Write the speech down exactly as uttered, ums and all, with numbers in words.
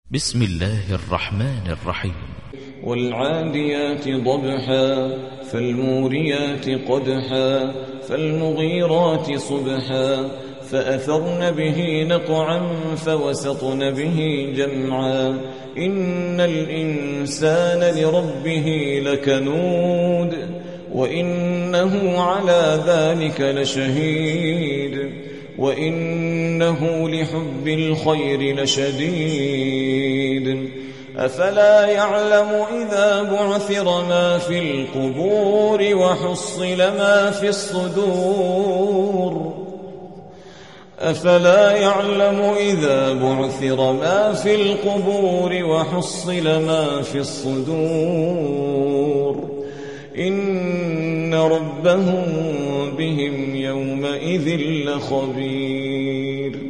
بسم الله الرحمن الرحيم. والعاديات ضبحا فالموريات قدحا فالمغيرات صبحا فأثرن به نقعا فوسطن به جمعا إن الإنسان لربه لكنود وإنه على ذلك لشهيد وإنه لحب الخير لشديد أفلا يعلم إذا بعثر ما في القبور وحصل ما في الصدور أفلا يعلم إذا بعثر ما في القبور وحصل ما في الصدور إن ربهم بهم يومئذ لخبير.